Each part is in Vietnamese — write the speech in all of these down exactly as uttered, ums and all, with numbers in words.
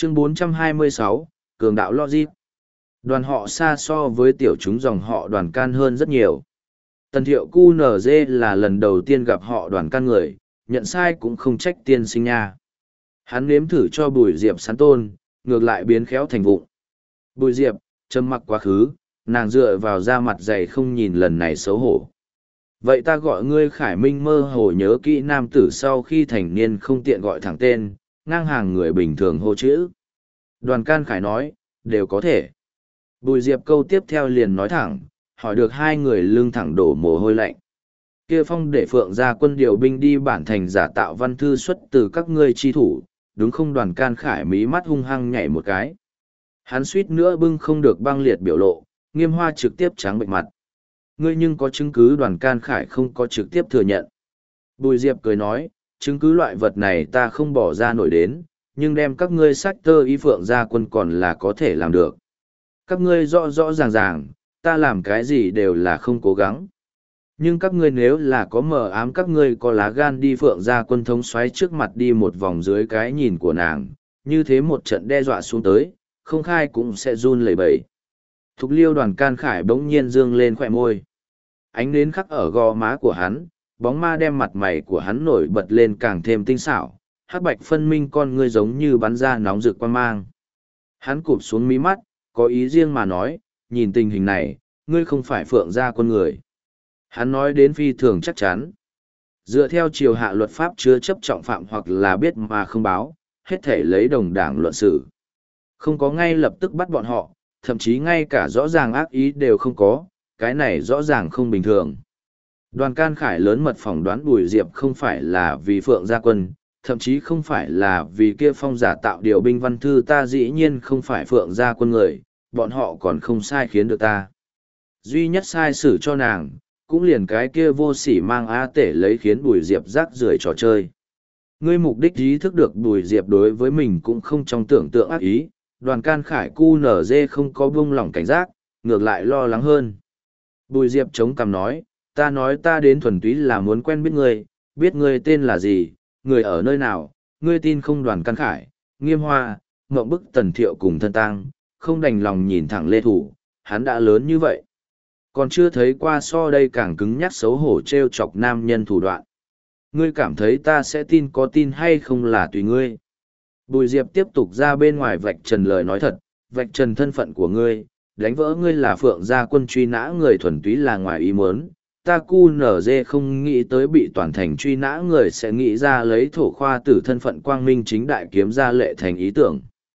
Chương bốn trăm hai mươi sáu, Cường đạo Logic. Đoàn họ xa so với tiểu chúng dòng họ đoàn can hơn rất nhiều. Tần thiệu cu nở dê là lần đầu tiên gặp họ đoàn can người, nhận sai cũng không trách tiên sinh nha. Hắn nếm thử cho Bùi Diệp sán tôn, ngược lại biến khéo thành vụng. Bùi Diệp, trầm mặc quá khứ, nàng dựa vào da mặt dày không nhìn lần này xấu hổ. Vậy ta gọi ngươi Khải Minh mơ hồ nhớ kỹ nam tử sau khi thành niên không tiện gọi thẳng tên, ngang hàng người bình thường hô chữ. Đoàn can Khải nói, đều có thể. Bùi Diệp câu tiếp theo liền nói thẳng, hỏi được hai người lưng thẳng đổ mồ hôi lạnh. Kia phong để phượng ra quân điều binh đi bản thành giả tạo văn thư xuất từ các ngươi chi thủ, đúng không? Đoàn can Khải mí mắt hung hăng nhảy một cái. Hắn suýt nữa bưng không được băng liệt biểu lộ, Nghiêm Hoa trực tiếp trắng bệnh mặt. Ngươi nhưng có chứng cứ? Đoàn can Khải không có trực tiếp thừa nhận. Bùi Diệp cười nói, chứng cứ loại vật này ta không bỏ ra nổi đến, nhưng đem các ngươi sách tơ y phượng ra quân còn là có thể làm được. Các ngươi rõ rõ ràng ràng, ta làm cái gì đều là không cố gắng. Nhưng các ngươi nếu là có mờ ám, các ngươi có lá gan đi phượng ra quân thống xoáy trước mặt đi một vòng dưới cái nhìn của nàng, như thế một trận đe dọa xuống tới, không khai cũng sẽ run lẩy bẩy. Thục Liêu Đoàn can Khải bỗng nhiên dương lên khỏe môi. Ánh nến khắc ở gò má của hắn, bóng ma đem mặt mày của hắn nổi bật lên càng thêm tinh xảo, hắc bạch phân minh con ngươi giống như bắn ra nóng rực quan mang. Hắn cụp xuống mí mắt, có ý riêng mà nói, nhìn tình hình này, ngươi không phải phượng gia quân người. Hắn nói đến phi thường chắc chắn. Dựa theo triều hạ luật pháp chứa chấp trọng phạm hoặc là biết mà không báo, hết thể lấy đồng đảng luận xử. Không có ngay lập tức bắt bọn họ, thậm chí ngay cả rõ ràng ác ý đều không có, cái này rõ ràng không bình thường. Đoàn can Khải lớn mật phỏng đoán Bùi Diệp không phải là vì phượng gia quân, thậm chí không phải là vì kia phong giả tạo điều binh văn thư, ta dĩ nhiên không phải phượng gia quân người, bọn họ còn không sai khiến được ta. Duy nhất sai xử cho nàng, cũng liền cái kia vô sỉ mang á tể lấy khiến Bùi Diệp rác rưởi trò chơi. Ngươi mục đích ý thức được Bùi Diệp đối với mình cũng không trong tưởng tượng ác ý, Đoàn can Khải cu nở dê không có buông lỏng cảnh giác, ngược lại lo lắng hơn. Bùi Diệp chống cằm nói, ta nói ta đến thuần túy là muốn quen biết ngươi, biết ngươi tên là gì, người ở nơi nào, ngươi tin không? Đoàn can Khải, Nghiêm Hoa, Ngộng Bức Tần Thiệu cùng thân tang, không đành lòng nhìn thẳng Lê Thủ, hắn đã lớn như vậy. Còn chưa thấy qua so đây càng cứng nhắc xấu hổ trêu chọc nam nhân thủ đoạn. Ngươi cảm thấy ta sẽ tin có tin hay không là tùy ngươi. Bùi Diệp tiếp tục ra bên ngoài vạch trần lời nói thật, vạch trần thân phận của ngươi, đánh vỡ ngươi là phượng gia quân truy nã người thuần túy là ngoài ý muốn. Ta cu nở dê không nghĩ tới bị toàn thành truy nã người sẽ nghĩ ra lấy thổ khoa tử thân phận quang minh chính đại kiếm ra lệ thành ý tưởng.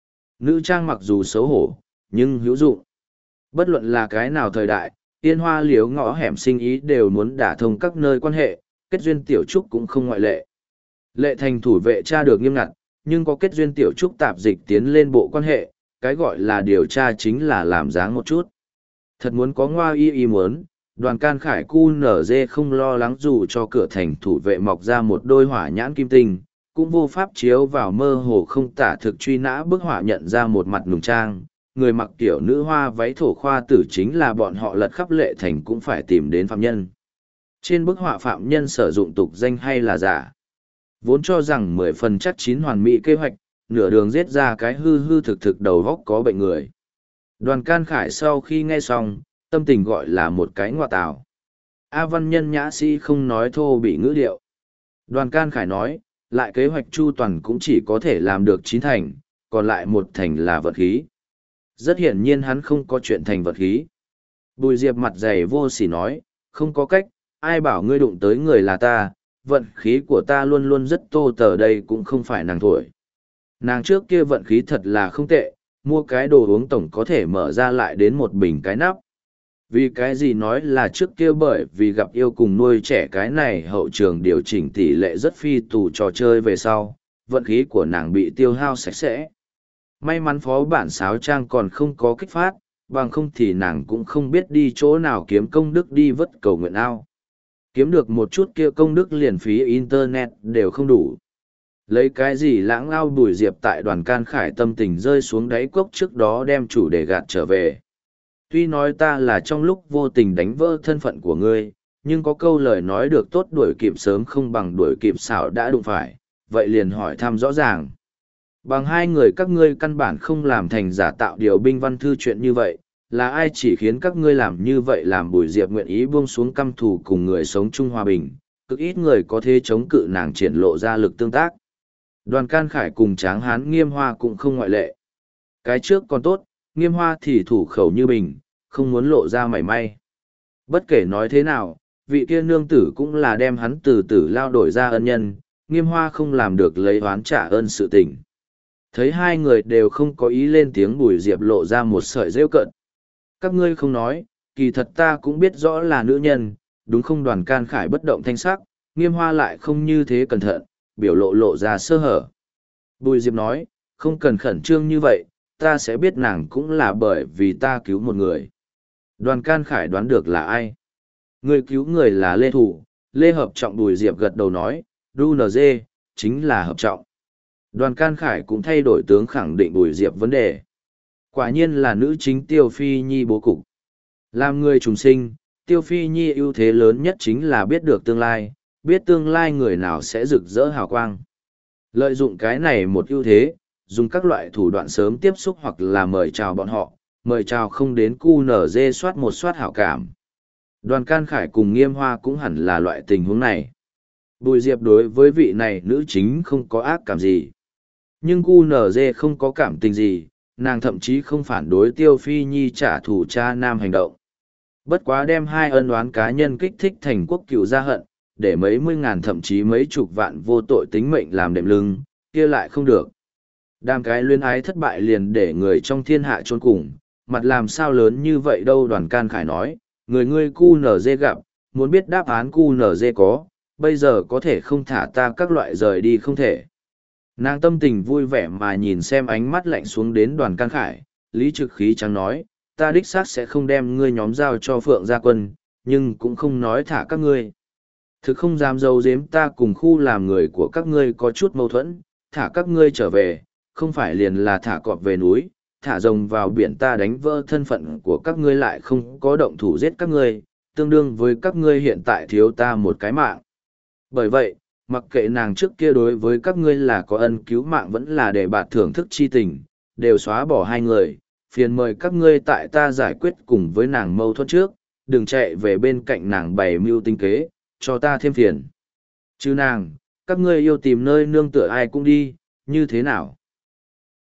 Nữ trang mặc dù xấu hổ, nhưng hữu dụng. Bất luận là cái nào thời đại, yên hoa liếu ngõ hẻm sinh ý đều muốn đả thông các nơi quan hệ, kết duyên tiểu trúc cũng không ngoại lệ. Lệ thành thủ vệ tra được nghiêm ngặt, nhưng có kết duyên tiểu trúc tạp dịch tiến lên bộ quan hệ, cái gọi là điều tra chính là làm dáng một chút. Thật muốn có ngoa y y muốn, Đoàn can Khải cu nở dê không lo lắng dù cho cửa thành thủ vệ mọc ra một đôi hỏa nhãn kim tinh, cũng vô pháp chiếu vào mơ hồ không tả thực truy nã bức họa nhận ra một mặt nùng trang, người mặc tiểu nữ hoa váy thổ khoa tử chính là bọn họ lật khắp Lệ thành cũng phải tìm đến phạm nhân. Trên bức họa phạm nhân sử dụng tục danh hay là giả. Vốn cho rằng mười phần chắc chín hoàn mỹ kế hoạch, nửa đường giết ra cái hư hư thực thực đầu góc có bệnh người. Đoàn can Khải sau khi nghe xong, tâm tình gọi là một cái ngoại tào. A văn nhân nhã sĩ không nói thô bị ngữ điệu. Đoàn can Khải nói, lại kế hoạch chu toàn cũng chỉ có thể làm được chín thành, còn lại một thành là vật khí. Rất hiển nhiên hắn không có chuyện thành vật khí. Bùi Diệp mặt dày vô sỉ nói, không có cách, ai bảo ngươi đụng tới người là ta, vận khí của ta luôn luôn rất tô tờ, đây cũng không phải nàng thổi. Nàng trước kia vận khí thật là không tệ, mua cái đồ uống tổng có thể mở ra lại đến một bình cái nắp. Vì cái gì nói là trước kia? Bởi vì gặp yêu cùng nuôi trẻ cái này hậu trường điều chỉnh tỷ lệ rất phi tù trò chơi về sau, vận khí của nàng bị tiêu hao sạch sẽ. May mắn phó bản sáo trang còn không có kích phát, bằng không thì nàng cũng không biết đi chỗ nào kiếm công đức đi vất cầu nguyện ao. Kiếm được một chút kia công đức liền phí internet đều không đủ. Lấy cái gì lãng ao? Bùi Diệp tại Đoàn can Khải tâm tình rơi xuống đáy cốc trước đó đem chủ đề gạt trở về. Tuy nói ta là trong lúc vô tình đánh vỡ thân phận của ngươi, nhưng có câu lời nói được tốt đuổi kịp sớm không bằng đuổi kịp xảo đã đụng phải, vậy liền hỏi thăm rõ ràng. Bằng hai người các ngươi căn bản không làm thành giả tạo điều binh văn thư chuyện như vậy, là ai chỉ khiến các ngươi làm như vậy làm Bùi Diệp nguyện ý buông xuống căm thù cùng người sống chung hòa bình, cực ít người có thể chống cự nàng triển lộ ra lực tương tác. Đoàn Can Khải cùng Tráng Hán Nghiêm Hoa cũng không ngoại lệ. Cái trước còn tốt, Nghiêm Hoa thì thủ khẩu như bình, không muốn lộ ra mảy may. Bất kể nói thế nào, vị kia nương tử cũng là đem hắn từ tử lao đổi ra ân nhân, Nghiêm Hoa không làm được lấy oán trả ơn sự tình. Thấy hai người đều không có ý lên tiếng, Bùi Diệp lộ ra một sợi rêu cận. Các ngươi không nói, kỳ thật ta cũng biết rõ là nữ nhân, đúng không? Đoàn Can Khải bất động thanh sắc, Nghiêm Hoa lại không như thế cẩn thận, biểu lộ lộ ra sơ hở. Bùi Diệp nói, không cần khẩn trương như vậy, ta sẽ biết nàng cũng là bởi vì ta cứu một người. Đoàn Can Khải đoán được là ai? Người cứu người là Lê Thủ, Lê Hợp Trọng. Bùi Diệp gật đầu nói, đu en giê, chính là Hợp Trọng. Đoàn Can Khải cũng thay đổi tướng khẳng định Bùi Diệp vấn đề. Quả nhiên là nữ chính Tiêu Phi Nhi bố cục. Làm người trùng sinh, Tiêu Phi Nhi ưu thế lớn nhất chính là biết được tương lai, biết tương lai người nào sẽ rực rỡ hào quang. Lợi dụng cái này một ưu thế, dùng các loại thủ đoạn sớm tiếp xúc hoặc là mời chào bọn họ, mời chào không đến cu nở dê soát một soát hảo cảm. Đoàn Can Khải cùng Nghiêm Hoa cũng hẳn là loại tình huống này. Bùi Diệp đối với vị này nữ chính không có ác cảm gì. Nhưng cu nở dê không có cảm tình gì, nàng thậm chí không phản đối Tiêu Phi Nhi trả thù cha nam hành động. Bất quá đem hai ân oán cá nhân kích thích thành quốc cựu gia hận, để mấy mươi ngàn thậm chí mấy chục vạn vô tội tính mệnh làm đệm lưng, kia lại không được. Đam cái luyến ái thất bại liền để người trong thiên hạ trốn cùng, mặt làm sao lớn như vậy đâu. Đoàn Can Khải nói, người ngươi cu nở dê gặp, muốn biết đáp án cu nở dê có, bây giờ có thể không thả ta các loại rời đi không thể. Nàng tâm tình vui vẻ mà nhìn xem ánh mắt lạnh xuống đến Đoàn Can Khải, lý trực khí trắng nói, ta đích xác sẽ không đem ngươi nhóm giao cho Phượng Gia Quân, nhưng cũng không nói thả các ngươi. Thực không dám giấu giếm ta cùng khu làm người của các ngươi có chút mâu thuẫn, thả các ngươi trở về, không phải liền là thả cọp về núi, thả rồng vào biển. Ta đánh vỡ thân phận của các ngươi lại không có động thủ giết các ngươi, tương đương với các ngươi hiện tại thiếu ta một cái mạng. Bởi vậy, mặc kệ nàng trước kia đối với các ngươi là có ân cứu mạng vẫn là để bạt thưởng thức chi tình, đều xóa bỏ hai người, phiền mời các ngươi tại ta giải quyết cùng với nàng mâu thuẫn trước, đừng chạy về bên cạnh nàng bày mưu tinh kế, cho ta thêm phiền. Chứ nàng, các ngươi yêu tìm nơi nương tựa ai cũng đi, như thế nào?